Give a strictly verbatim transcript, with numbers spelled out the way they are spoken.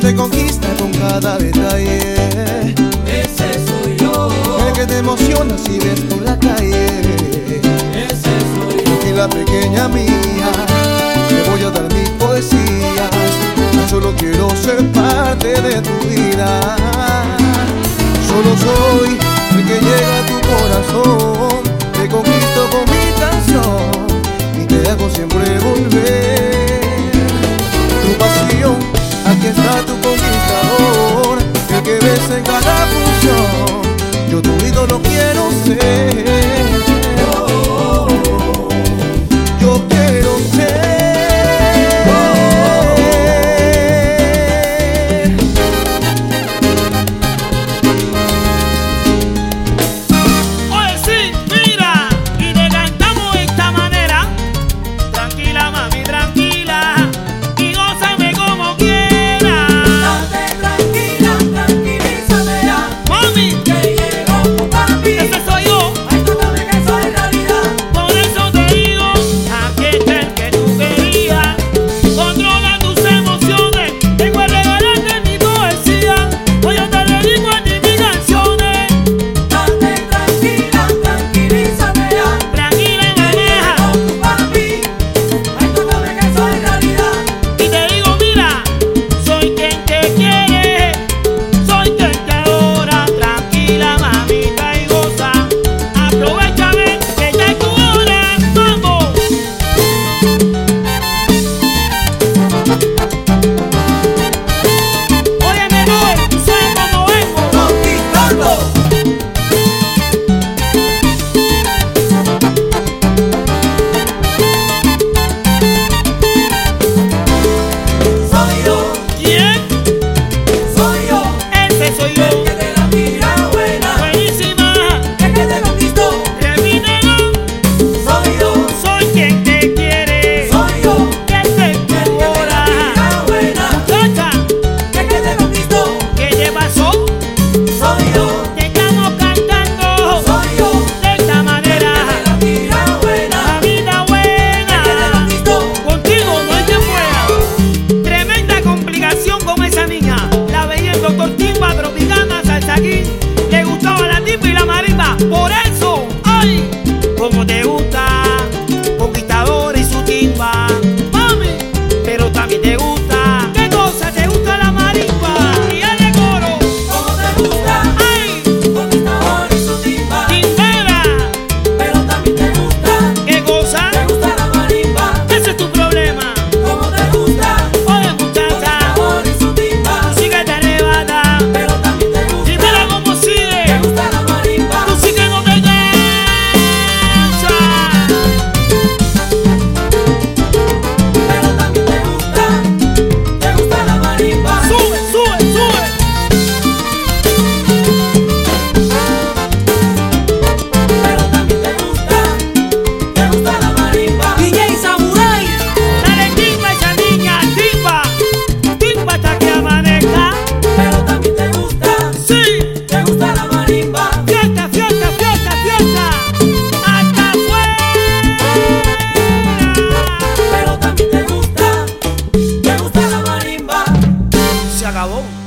te conquista con cada detalle. Ese soy yo, el que te emociona si ves por la calle. ese soy yo. Y la pequeña mía, te voy a dar mis poesías. Yo solo quiero ser parte de tu vida. Solo soy el que llega a tu corazón, te conquisto con mi canción y te hago siempre volver. Tu pasión, aquí está tu conquistador, el que ves en cada función. Yo tu ídolo quiero ser. Yo quiero ser. Le gustaba la timba y la marimba, por eso, ay, como te gusta, conquistador y su timba, mami, pero también te gusta, ¿qué cosa? ¿Te gusta la marimba? Y el de coro, como te gusta, ay, conquistador y su timba, timbera, pero también te gusta, ¿qué cosa? ¿Te gusta la marimba? Ese es tu problema, como te gusta, oye muchacha, conquistador y su timba, tú sí que te arrebata, pero también te gusta. ¿Te gusta la marimba? Tú sí que no te cansas, pero también te gusta, te gusta la marimba. Sube, sube, sube. Pero también te gusta, te gusta la marimba. D J Samurai, dale timba a esa niña, timba, timba hasta que amanezca. Pero también te gusta, sí, te gusta la marimba. Fiesta, fiesta, fiesta, fiesta, hasta afuera. Pero también te gusta, te gusta la marimba. Se acabó.